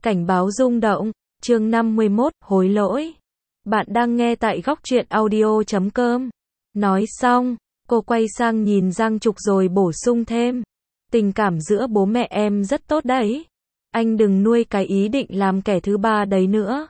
Cảnh báo rung động, chương 51, hối lỗi. Bạn đang nghe tại góc truyện audio.com. Nói xong, cô quay sang nhìn Giang Trục rồi bổ sung thêm. Tình cảm giữa bố mẹ em rất tốt đấy. Anh đừng nuôi cái ý định làm kẻ thứ ba đấy nữa.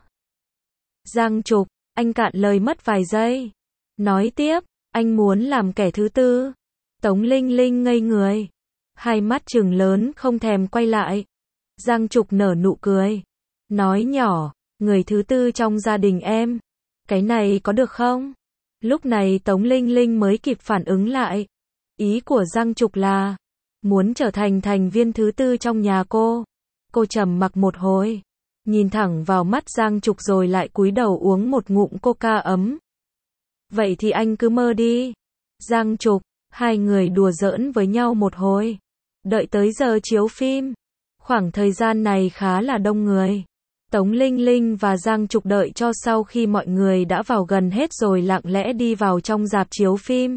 Giang Trục, anh cạn lời mất vài giây. Nói tiếp, anh muốn làm kẻ thứ tư. Tống Linh Linh ngây người. Hai mắt trừng lớn không thèm quay lại. Giang Trục nở nụ cười. Nói nhỏ, người thứ tư trong gia đình em. Cái này có được không? Lúc này Tống Linh Linh mới kịp phản ứng lại. Ý của Giang Trục là muốn trở thành thành viên thứ tư trong nhà cô. Cô trầm mặc một hồi, nhìn thẳng vào mắt Giang Trục rồi lại cúi đầu uống một ngụm coca ấm. Vậy thì anh cứ mơ đi. Giang Trục, hai người đùa giỡn với nhau một hồi. Đợi tới giờ chiếu phim. Khoảng thời gian này khá là đông người. Tống Linh Linh và Giang Trục đợi cho sau khi mọi người đã vào gần hết rồi lặng lẽ đi vào trong rạp chiếu phim.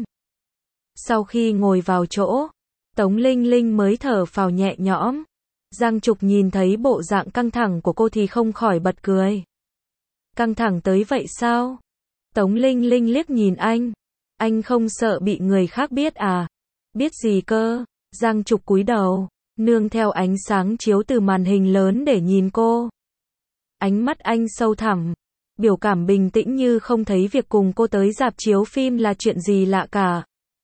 Sau khi ngồi vào chỗ, Tống Linh Linh mới thở phào nhẹ nhõm. Giang Trục nhìn thấy bộ dạng căng thẳng của cô thì không khỏi bật cười. Căng thẳng tới vậy sao? Tống Linh Linh liếc nhìn anh. Anh không sợ bị người khác biết à? Biết gì cơ? Giang Trục cúi đầu, nương theo ánh sáng chiếu từ màn hình lớn để nhìn cô. Ánh mắt anh sâu thẳm, biểu cảm bình tĩnh như không thấy việc cùng cô tới rạp chiếu phim là chuyện gì lạ cả.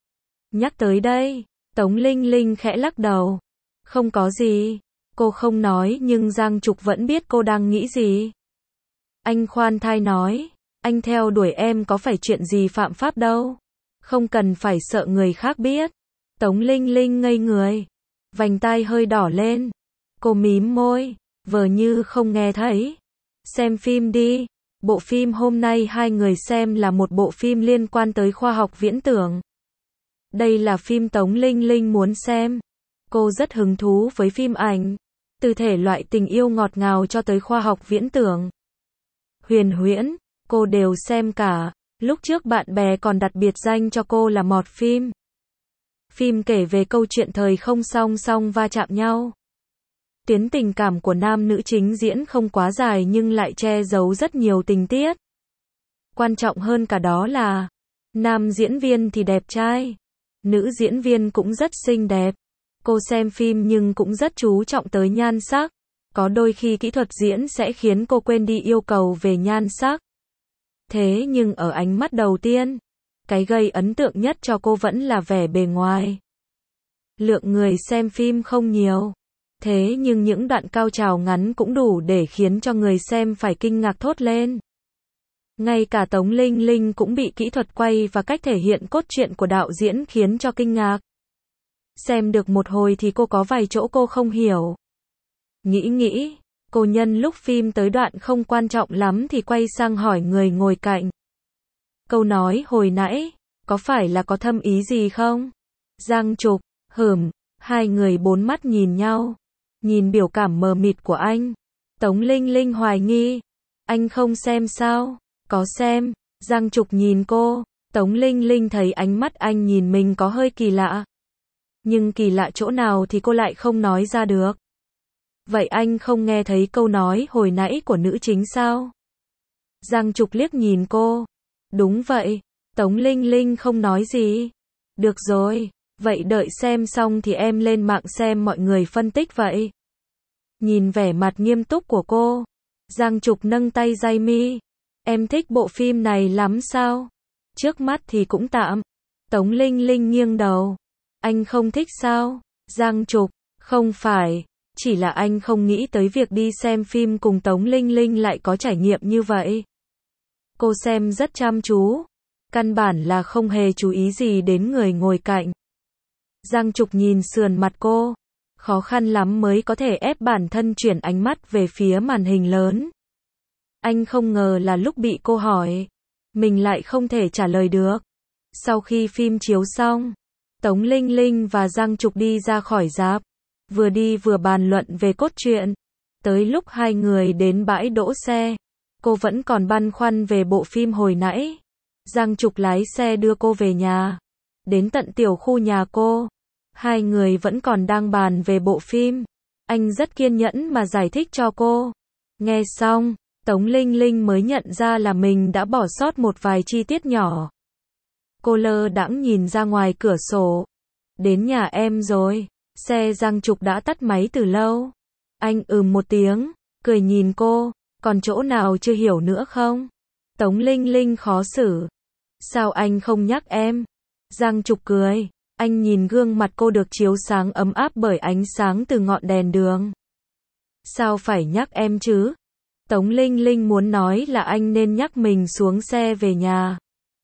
Nhắc tới đây, Tống Linh Linh khẽ lắc đầu. Không có gì. Cô không nói nhưng Giang Trục vẫn biết cô đang nghĩ gì. Anh khoan thai nói, anh theo đuổi em có phải chuyện gì phạm pháp đâu. Không cần phải sợ người khác biết. Tống Linh Linh ngây người. Vành tai hơi đỏ lên. Cô mím môi, vờ như không nghe thấy. Xem phim đi. Bộ phim hôm nay hai người xem là một bộ phim liên quan tới khoa học viễn tưởng. Đây là phim Tống Linh Linh muốn xem. Cô rất hứng thú với phim ảnh. Từ thể loại tình yêu ngọt ngào cho tới khoa học viễn tưởng, huyền huyễn, cô đều xem cả. Lúc trước bạn bè còn đặt biệt danh cho cô là mọt phim. Phim kể về câu chuyện thời không song song va chạm nhau. Tuyến tình cảm của nam nữ chính diễn không quá dài nhưng lại che giấu rất nhiều tình tiết. Quan trọng hơn cả đó là, nam diễn viên thì đẹp trai, nữ diễn viên cũng rất xinh đẹp. Cô xem phim nhưng cũng rất chú trọng tới nhan sắc. Có đôi khi kỹ thuật diễn sẽ khiến cô quên đi yêu cầu về nhan sắc. Thế nhưng ở ánh mắt đầu tiên, cái gây ấn tượng nhất cho cô vẫn là vẻ bề ngoài. Lượng người xem phim không nhiều. Thế nhưng những đoạn cao trào ngắn cũng đủ để khiến cho người xem phải kinh ngạc thốt lên. Ngay cả Tống Linh Linh cũng bị kỹ thuật quay và cách thể hiện cốt truyện của đạo diễn khiến cho kinh ngạc. Xem được một hồi thì cô có vài chỗ cô không hiểu. Nghĩ, cô nhân lúc phim tới đoạn không quan trọng lắm thì quay sang hỏi người ngồi cạnh. Câu nói hồi nãy, có phải là có thâm ý gì không? Giang Trục, hai người bốn mắt nhìn nhau. Nhìn biểu cảm mờ mịt của anh. Tống Linh Linh hoài nghi. Anh không xem sao? Có xem. Giang Trục nhìn cô. Tống Linh Linh thấy ánh mắt anh nhìn mình có hơi kỳ lạ. Nhưng kỳ lạ chỗ nào thì cô lại không nói ra được. Vậy anh không nghe thấy câu nói hồi nãy của nữ chính sao? Giang Trục liếc nhìn cô. Đúng vậy. Tống Linh Linh không nói gì. Được rồi, vậy đợi xem xong thì em lên mạng xem mọi người phân tích vậy. Nhìn vẻ mặt nghiêm túc của cô, Giang Trục nâng tay day mi. Em thích bộ phim này lắm sao? Trước mắt thì cũng tạm. Tống Linh Linh nghiêng đầu. Anh không thích sao? Giang Trục, không phải, chỉ là anh không nghĩ tới việc đi xem phim cùng Tống Linh Linh lại có trải nghiệm như vậy. Cô xem rất chăm chú, căn bản là không hề chú ý gì đến người ngồi cạnh. Giang Trục nhìn sườn mặt cô, khó khăn lắm mới có thể ép bản thân chuyển ánh mắt về phía màn hình lớn. Anh không ngờ là lúc bị cô hỏi, mình lại không thể trả lời được. Sau khi phim chiếu xong, Tống Linh Linh và Giang Trục đi ra khỏi rạp, vừa đi vừa bàn luận về cốt truyện. Tới lúc hai người đến bãi đỗ xe, cô vẫn còn băn khoăn về bộ phim hồi nãy. Giang Trục lái xe đưa cô về nhà. Đến tận tiểu khu nhà cô, hai người vẫn còn đang bàn về bộ phim. Anh rất kiên nhẫn mà giải thích cho cô. Nghe xong, Tống Linh Linh mới nhận ra là mình đã bỏ sót một vài chi tiết nhỏ. Cô lơ đãng nhìn ra ngoài cửa sổ. Đến nhà em rồi. Xe Giang Trục đã tắt máy từ lâu. Anh một tiếng, cười nhìn cô, còn chỗ nào chưa hiểu nữa không? Tống Linh Linh khó xử. Sao anh không nhắc em? Giang Trục cười, anh nhìn gương mặt cô được chiếu sáng ấm áp bởi ánh sáng từ ngọn đèn đường. Sao phải nhắc em chứ? Tống Linh Linh muốn nói là anh nên nhắc mình xuống xe về nhà.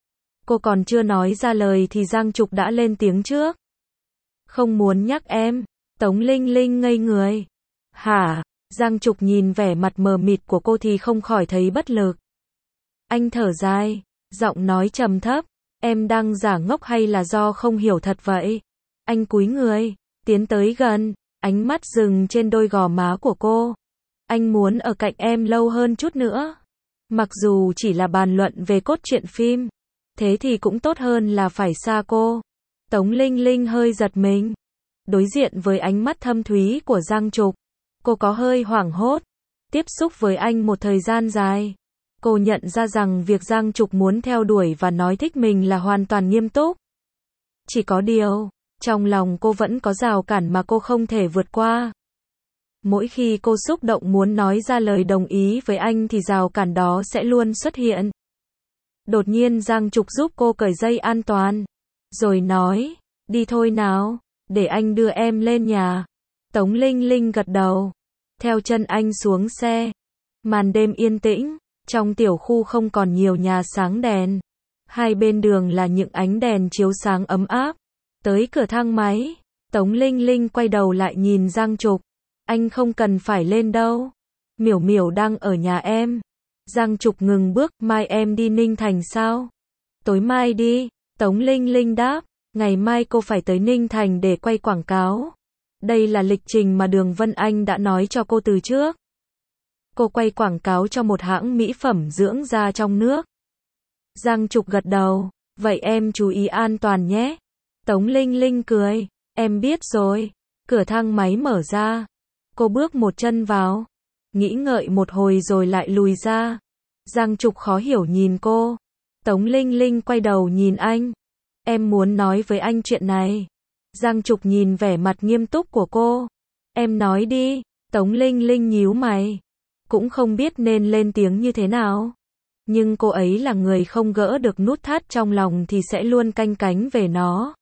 Cô còn chưa nói ra lời thì Giang Trục đã lên tiếng trước. Không muốn nhắc em. Tống Linh Linh ngây người. Hả? Giang Trục nhìn vẻ mặt mờ mịt của cô thì không khỏi thấy bất lực. Anh thở dài, giọng nói trầm thấp. Em đang giả ngốc hay là do không hiểu thật vậy? Anh cúi người, tiến tới gần, ánh mắt dừng trên đôi gò má của cô. Anh muốn ở cạnh em lâu hơn chút nữa. Mặc dù chỉ là bàn luận về cốt truyện phim, thế thì cũng tốt hơn là phải xa cô. Tống Linh Linh hơi giật mình. Đối diện với ánh mắt thâm thúy của Giang Trục, cô có hơi hoảng hốt. Tiếp xúc với anh một thời gian dài, cô nhận ra rằng việc Giang Trục muốn theo đuổi và nói thích mình là hoàn toàn nghiêm túc. Chỉ có điều, trong lòng cô vẫn có rào cản mà cô không thể vượt qua. Mỗi khi cô xúc động muốn nói ra lời đồng ý với anh thì rào cản đó sẽ luôn xuất hiện. Đột nhiên Giang Trục giúp cô cởi dây an toàn, rồi nói, đi thôi nào, để anh đưa em lên nhà. Tống Linh Linh gật đầu, theo chân anh xuống xe. Màn đêm yên tĩnh, trong tiểu khu không còn nhiều nhà sáng đèn. Hai bên đường là những ánh đèn chiếu sáng ấm áp. Tới cửa thang máy, Tống Linh Linh quay đầu lại nhìn Giang Trục. Anh không cần phải lên đâu. Miểu Miểu đang ở nhà em. Giang Trục ngừng bước, mai em đi Ninh Thành sao? Tối mai đi, Tống Linh Linh đáp. Ngày mai cô phải tới Ninh Thành để quay quảng cáo. Đây là lịch trình mà Đường Vân Anh đã nói cho cô từ trước. Cô quay quảng cáo cho một hãng mỹ phẩm dưỡng da trong nước. Giang Trục gật đầu. Vậy em chú ý an toàn nhé. Tống Linh Linh cười. Em biết rồi. Cửa thang máy mở ra. Cô bước một chân vào. Nghĩ ngợi một hồi rồi lại lùi ra. Giang Trục khó hiểu nhìn cô. Tống Linh Linh quay đầu nhìn anh. Em muốn nói với anh chuyện này. Giang Trục nhìn vẻ mặt nghiêm túc của cô. Em nói đi. Tống Linh Linh nhíu mày. Cũng không biết nên lên tiếng như thế nào. Nhưng cô ấy là người không gỡ được nút thắt trong lòng thì sẽ luôn canh cánh về nó.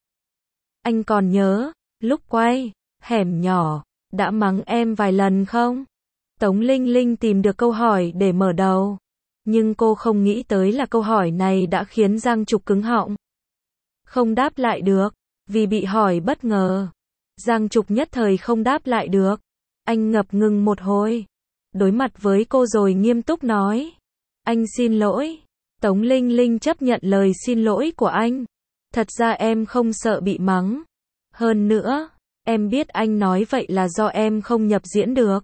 Anh còn nhớ, lúc quay, hẻm nhỏ, đã mắng em vài lần không? Tống Linh Linh tìm được câu hỏi để mở đầu. Nhưng cô không nghĩ tới là câu hỏi này đã khiến Giang Trục cứng họng. Không đáp lại được, vì bị hỏi bất ngờ. Giang Trục nhất thời không đáp lại được. Anh ngập ngừng một hồi. Đối mặt với cô rồi nghiêm túc nói. Anh xin lỗi. Tống Linh Linh chấp nhận lời xin lỗi của anh. Thật ra em không sợ bị mắng. Hơn nữa, em biết anh nói vậy là do em không nhập diễn được.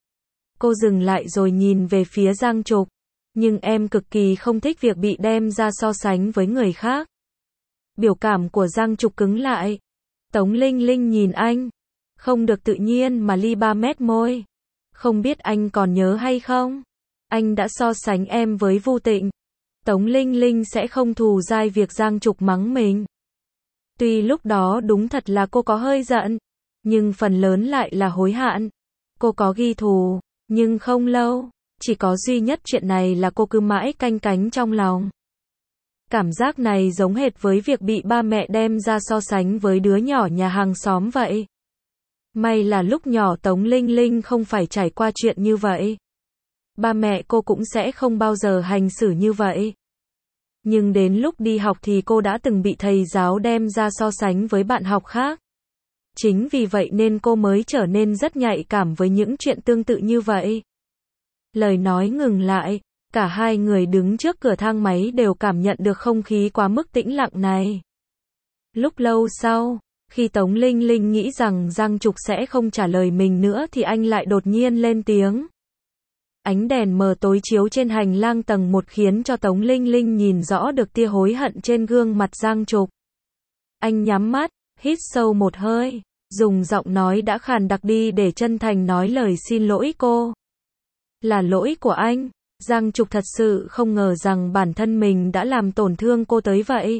Cô dừng lại rồi nhìn về phía Giang Trục. Nhưng em cực kỳ không thích việc bị đem ra so sánh với người khác. Biểu cảm của Giang Trục cứng lại. Tống Linh Linh nhìn anh. Không được tự nhiên mà li 3 mét môi. Không biết anh còn nhớ hay không? Anh đã so sánh em với Vu Tịnh. Tống Linh Linh sẽ không thù dai việc Giang Trục mắng mình. Tuy lúc đó đúng thật là cô có hơi giận, nhưng phần lớn lại là hối hận. Cô có ghi thù, nhưng không lâu. Chỉ có duy nhất chuyện này là cô cứ mãi canh cánh trong lòng. Cảm giác này giống hệt với việc bị ba mẹ đem ra so sánh với đứa nhỏ nhà hàng xóm vậy. May là lúc nhỏ Tống Linh Linh không phải trải qua chuyện như vậy. Ba mẹ cô cũng sẽ không bao giờ hành xử như vậy. Nhưng đến lúc đi học thì cô đã từng bị thầy giáo đem ra so sánh với bạn học khác. Chính vì vậy nên cô mới trở nên rất nhạy cảm với những chuyện tương tự như vậy. Lời nói ngừng lại, cả hai người đứng trước cửa thang máy đều cảm nhận được không khí quá mức tĩnh lặng này. Lúc lâu sau, khi Tống Linh Linh nghĩ rằng Giang Trục sẽ không trả lời mình nữa thì anh lại đột nhiên lên tiếng. Ánh đèn mờ tối chiếu trên hành lang tầng 1 khiến cho Tống Linh Linh nhìn rõ được tia hối hận trên gương mặt Giang Trục. Anh nhắm mắt, hít sâu một hơi, dùng giọng nói đã khàn đặc đi để chân thành nói lời xin lỗi cô. Là lỗi của anh. Giang Trục thật sự không ngờ rằng bản thân mình đã làm tổn thương cô tới vậy.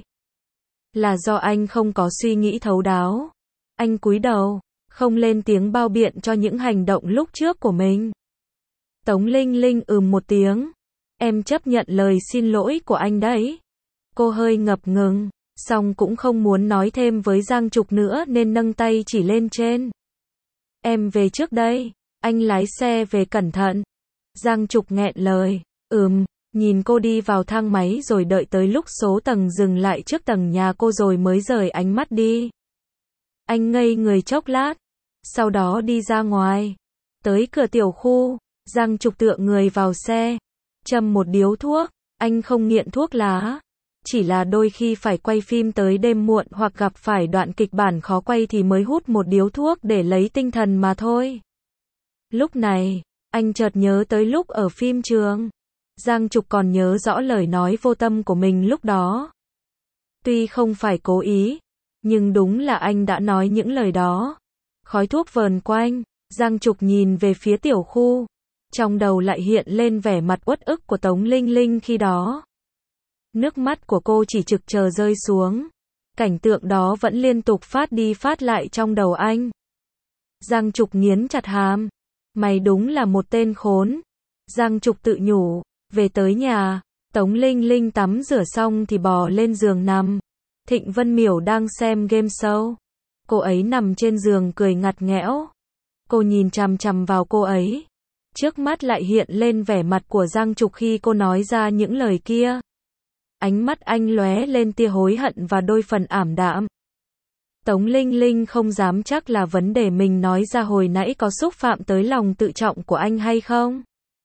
Là do anh không có suy nghĩ thấu đáo. Anh cúi đầu, không lên tiếng bao biện cho những hành động lúc trước của mình. Tống Linh Linh một tiếng. Em chấp nhận lời xin lỗi của anh đấy. Cô hơi ngập ngừng, song cũng không muốn nói thêm với Giang Trục nữa nên nâng tay chỉ lên trên. Em về trước đây, anh lái xe về cẩn thận. Giang Trục nghẹn lời, nhìn cô đi vào thang máy rồi đợi tới lúc số tầng dừng lại trước tầng nhà cô rồi mới rời ánh mắt đi. Anh ngây người chốc lát, sau đó đi ra ngoài. Tới cửa tiểu khu, Giang Trục tựa người vào xe, châm một điếu thuốc. Anh không nghiện thuốc lá, chỉ là đôi khi phải quay phim tới đêm muộn hoặc gặp phải đoạn kịch bản khó quay thì mới hút một điếu thuốc để lấy tinh thần mà thôi. Lúc này, anh chợt nhớ tới lúc ở phim trường. Giang Trục còn nhớ rõ lời nói vô tâm của mình lúc đó. Tuy không phải cố ý, nhưng đúng là anh đã nói những lời đó. Khói thuốc vờn quanh, Giang Trục nhìn về phía tiểu khu. Trong đầu lại hiện lên vẻ mặt uất ức của Tống Linh Linh khi đó. Nước mắt của cô chỉ trực chờ rơi xuống. Cảnh tượng đó vẫn liên tục phát đi phát lại trong đầu anh. Giang Trục nghiến chặt hàm. Mày đúng là một tên khốn. Giang Trục tự nhủ. Về tới nhà, Tống Linh Linh tắm rửa xong thì bò lên giường nằm. Thịnh Vân Miểu đang xem game show. Cô ấy nằm trên giường cười ngặt nghẽo. Cô nhìn chằm chằm vào cô ấy. Trước mắt lại hiện lên vẻ mặt của Giang Trục khi cô nói ra những lời kia. Ánh mắt anh lóe lên tia hối hận và đôi phần ảm đạm. Tống Linh Linh không dám chắc là vấn đề mình nói ra hồi nãy có xúc phạm tới lòng tự trọng của anh hay không.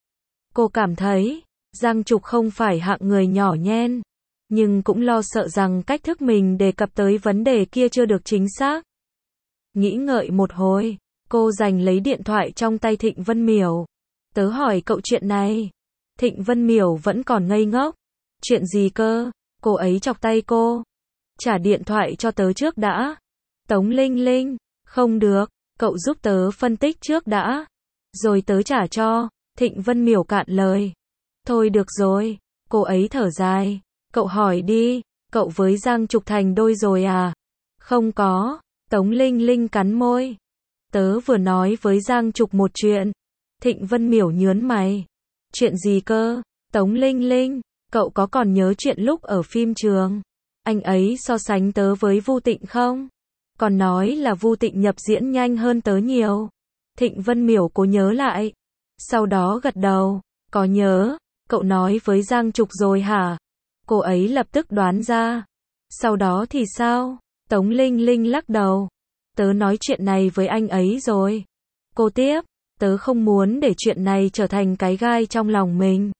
Cô cảm thấy, Giang Trục không phải hạng người nhỏ nhen, nhưng cũng lo sợ rằng cách thức mình đề cập tới vấn đề kia chưa được chính xác. Nghĩ ngợi một hồi, cô giành lấy điện thoại trong tay Thịnh Vân Miểu. Tớ hỏi cậu chuyện này. Thịnh Vân Miểu vẫn còn ngây ngốc. Chuyện gì cơ? Cô ấy chọc tay cô. Trả điện thoại cho tớ trước đã. Tống Linh Linh, không được, cậu giúp tớ phân tích trước đã. Rồi tớ trả cho. Thịnh Vân Miểu cạn lời. Thôi được rồi, cô ấy thở dài. Cậu hỏi đi, cậu với Giang Trục thành đôi rồi à? Không có, Tống Linh Linh cắn môi. Tớ vừa nói với Giang Trục một chuyện. Thịnh Vân Miểu nhớn mày. Chuyện gì cơ? Tống Linh Linh, cậu có còn nhớ chuyện lúc ở phim trường? Anh ấy so sánh tớ với Vu Tịnh không? Còn nói là Vu Tịnh nhập diễn nhanh hơn tớ nhiều. Thịnh Vân Miểu cố nhớ lại. Sau đó gật đầu. Có nhớ, cậu nói với Giang Trục rồi hả? Cô ấy lập tức đoán ra. Sau đó thì sao? Tống Linh Linh lắc đầu. Tớ nói chuyện này với anh ấy rồi. Cô tiếp. Tớ không muốn để chuyện này trở thành cái gai trong lòng mình.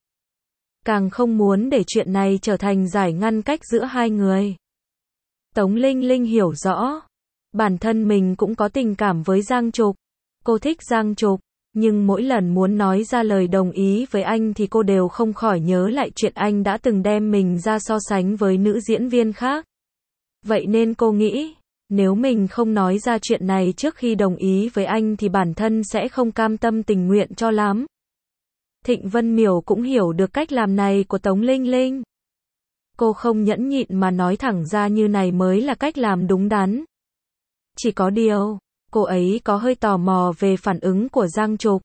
Càng không muốn để chuyện này trở thành giải ngăn cách giữa hai người. Tống Linh Linh hiểu rõ. Bản thân mình cũng có tình cảm với Giang Trục. Cô thích Giang Trục. Nhưng mỗi lần muốn nói ra lời đồng ý với anh thì cô đều không khỏi nhớ lại chuyện anh đã từng đem mình ra so sánh với nữ diễn viên khác. Vậy nên cô nghĩ, nếu mình không nói ra chuyện này trước khi đồng ý với anh thì bản thân sẽ không cam tâm tình nguyện cho lắm. Thịnh Vân Miểu cũng hiểu được cách làm này của Tống Linh Linh. Cô không nhẫn nhịn mà nói thẳng ra như này mới là cách làm đúng đắn. Chỉ có điều, cô ấy có hơi tò mò về phản ứng của Giang Trục.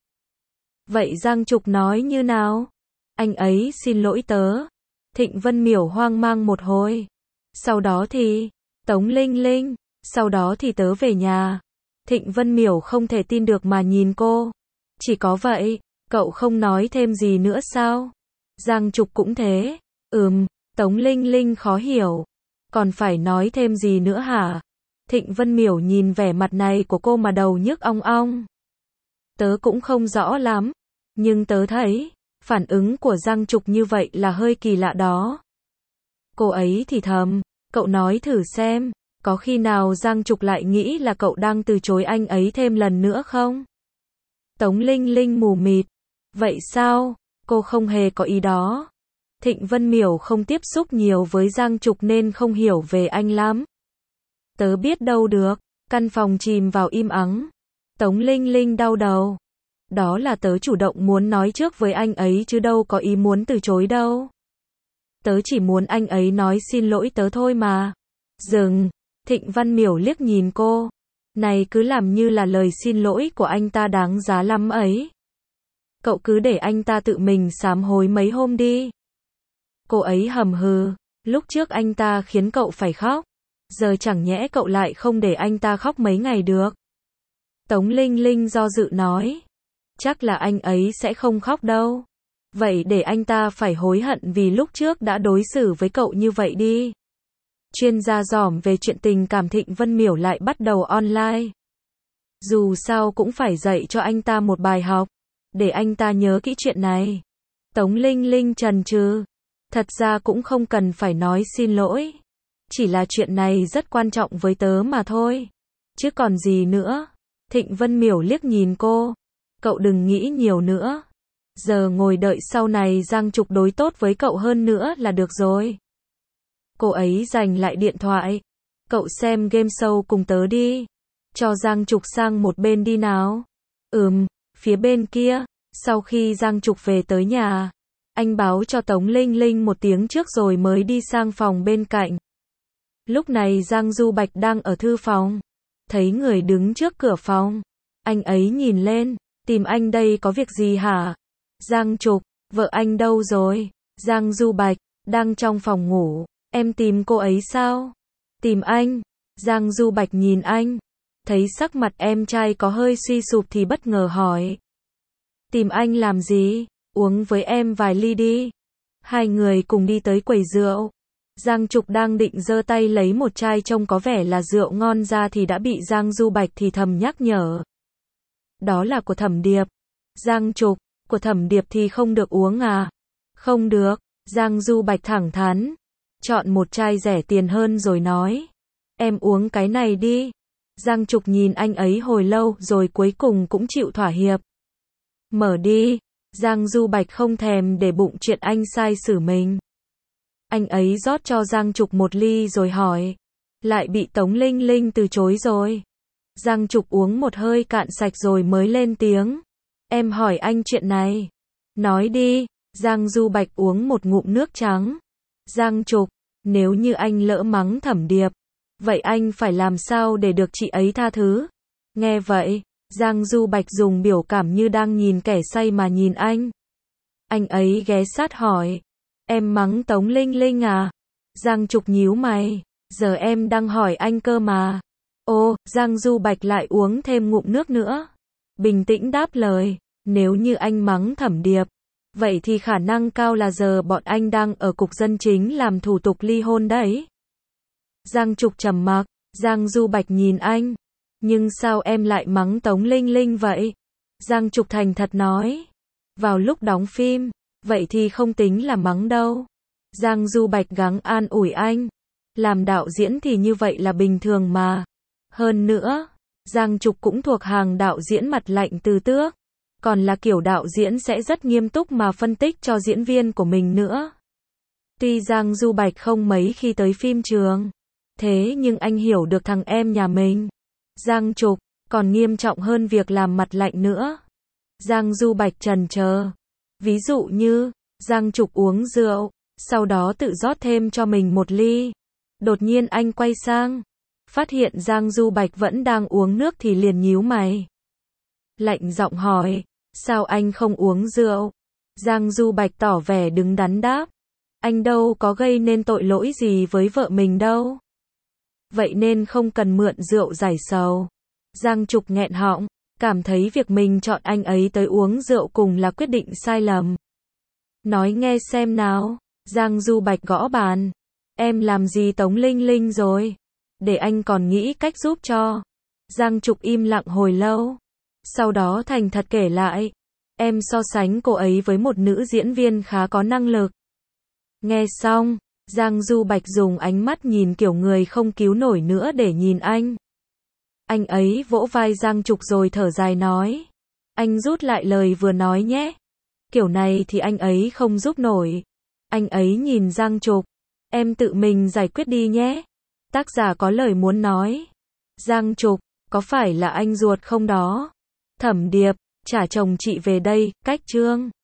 Vậy Giang Trục nói như nào? Anh ấy xin lỗi tớ. Thịnh Vân Miểu hoang mang một hồi. Sau đó thì, Tống Linh Linh, sau đó thì tớ về nhà. Thịnh Vân Miểu không thể tin được mà nhìn cô. Chỉ có vậy, cậu không nói thêm gì nữa sao? Giang Trục cũng thế. Tống Linh Linh khó hiểu. Còn phải nói thêm gì nữa hả? Thịnh Vân Miểu nhìn vẻ mặt này của cô mà đầu nhức ong ong. Tớ cũng không rõ lắm, nhưng tớ thấy, phản ứng của Giang Trục như vậy là hơi kỳ lạ đó. Cô ấy thì thầm, cậu nói thử xem, có khi nào Giang Trục lại nghĩ là cậu đang từ chối anh ấy thêm lần nữa không? Tống Linh Linh mù mịt. Vậy sao? Cô không hề có ý đó. Thịnh Vân Miểu không tiếp xúc nhiều với Giang Trục nên không hiểu về anh lắm. Tớ biết đâu được. Căn phòng chìm vào im ắng. Tống Linh Linh đau đầu. Đó là tớ chủ động muốn nói trước với anh ấy chứ đâu có ý muốn từ chối đâu. Tớ chỉ muốn anh ấy nói xin lỗi tớ thôi mà. Dừng. Thịnh Văn Miểu liếc nhìn cô. Này cứ làm như là lời xin lỗi của anh ta đáng giá lắm ấy. Cậu cứ để anh ta tự mình sám hối mấy hôm đi. Cô ấy hầm hừ. Lúc trước anh ta khiến cậu phải khóc. Giờ chẳng nhẽ cậu lại không để anh ta khóc mấy ngày được. Tống Linh Linh do dự nói. Chắc là anh ấy sẽ không khóc đâu. Vậy để anh ta phải hối hận vì lúc trước đã đối xử với cậu như vậy đi. Chuyên gia dòm về chuyện tình cảm Thịnh Văn Miểu lại bắt đầu online. Dù sao cũng phải dạy cho anh ta một bài học. Để anh ta nhớ kỹ chuyện này. Tống Linh Linh chần chừ. Thật ra cũng không cần phải nói xin lỗi. Chỉ là chuyện này rất quan trọng với tớ mà thôi. Chứ còn gì nữa. Thịnh Văn Miểu liếc nhìn cô. Cậu đừng nghĩ nhiều nữa. Giờ ngồi đợi sau này Giang Trục đối tốt với cậu hơn nữa là được rồi. Cô ấy giành lại điện thoại. Cậu xem game show cùng tớ đi. Cho Giang Trục sang một bên đi nào. Phía bên kia. Sau khi Giang Trục về tới nhà, anh báo cho Tống Linh Linh một tiếng trước rồi mới đi sang phòng bên cạnh. Lúc này Giang Du Bạch đang ở thư phòng. Thấy người đứng trước cửa phòng. Anh ấy nhìn lên. Tìm anh đây có việc gì hả? Giang Trục, vợ anh đâu rồi? Giang Du Bạch, đang trong phòng ngủ. Em tìm cô ấy sao? Tìm anh. Giang Du Bạch nhìn anh. Thấy sắc mặt em trai có hơi suy sụp thì bất ngờ hỏi. Tìm anh làm gì? Uống với em vài ly đi. Hai người cùng đi tới quầy rượu. Giang Trục đang định giơ tay lấy một chai trông có vẻ là rượu ngon ra thì đã bị Giang Du Bạch thì thầm nhắc nhở. Đó là của Thẩm Điệp. Giang Trục, của Thẩm Điệp thì không được uống à? Không được. Giang Du Bạch thẳng thắn. Chọn một chai rẻ tiền hơn rồi nói. Em uống cái này đi. Giang Trục nhìn anh ấy hồi lâu rồi cuối cùng cũng chịu thỏa hiệp. Mở đi. Giang Du Bạch không thèm để bụng chuyện anh sai xử mình. Anh ấy rót cho Giang Trục một ly rồi hỏi. Lại bị Tống Linh Linh từ chối rồi. Giang Trục uống một hơi cạn sạch rồi mới lên tiếng. Em hỏi anh chuyện này. Nói đi. Giang Du Bạch uống một ngụm nước trắng. Giang Trục, nếu như anh lỡ mắng Thẩm Điệp, vậy anh phải làm sao để được chị ấy tha thứ? Nghe vậy, Giang Du Bạch dùng biểu cảm như đang nhìn kẻ say mà nhìn anh. Anh ấy ghé sát hỏi. Em mắng Tống Linh Linh à? Giang Trục nhíu mày. Giờ em đang hỏi anh cơ mà. Ô, Giang Du Bạch lại uống thêm ngụm nước nữa. Bình tĩnh đáp lời. Nếu như anh mắng Thẩm Điệp, vậy thì khả năng cao là giờ bọn anh đang ở cục dân chính làm thủ tục ly hôn đấy. Giang Trục trầm mặc. Giang Du Bạch nhìn anh. Nhưng sao em lại mắng Tống Linh Linh vậy? Giang Trục thành thật nói. Vào lúc đóng phim, vậy thì không tính là mắng đâu. Giang Du Bạch gắng an ủi anh. Làm đạo diễn thì như vậy là bình thường mà. Hơn nữa, Giang Trục cũng thuộc hàng đạo diễn mặt lạnh từ tước. Còn là kiểu đạo diễn sẽ rất nghiêm túc mà phân tích cho diễn viên của mình nữa. Tuy Giang Du Bạch không mấy khi tới phim trường, thế nhưng anh hiểu được thằng em nhà mình. Giang Trục, còn nghiêm trọng hơn việc làm mặt lạnh nữa. Giang Du Bạch chần chờ. Ví dụ như, Giang Trục uống rượu, sau đó tự rót thêm cho mình một ly. Đột nhiên anh quay sang, phát hiện Giang Du Bạch vẫn đang uống nước thì liền nhíu mày. Lạnh giọng hỏi, sao anh không uống rượu? Giang Du Bạch tỏ vẻ đứng đắn đáp. Anh đâu có gây nên tội lỗi gì với vợ mình đâu. Vậy nên không cần mượn rượu giải sầu. Giang Trục nghẹn họng, cảm thấy việc mình chọn anh ấy tới uống rượu cùng là quyết định sai lầm. Nói nghe xem nào. Giang Du Bạch gõ bàn. Em làm gì Tống Linh Linh rồi? Để anh còn nghĩ cách giúp cho. Giang Trục im lặng hồi lâu. Sau đó thành thật kể lại. Em so sánh cô ấy với một nữ diễn viên khá có năng lực. Nghe xong, Giang Du Bạch dùng ánh mắt nhìn kiểu người không cứu nổi nữa để nhìn anh. Anh ấy vỗ vai Giang Trục rồi thở dài nói. Anh rút lại lời vừa nói nhé. Kiểu này thì anh ấy không giúp nổi. Anh ấy nhìn Giang Trục. Em tự mình giải quyết đi nhé. Tác giả có lời muốn nói. Giang Trục, có phải là anh ruột không đó? Thẩm Điệp, trả chồng chị về đây, cách Trương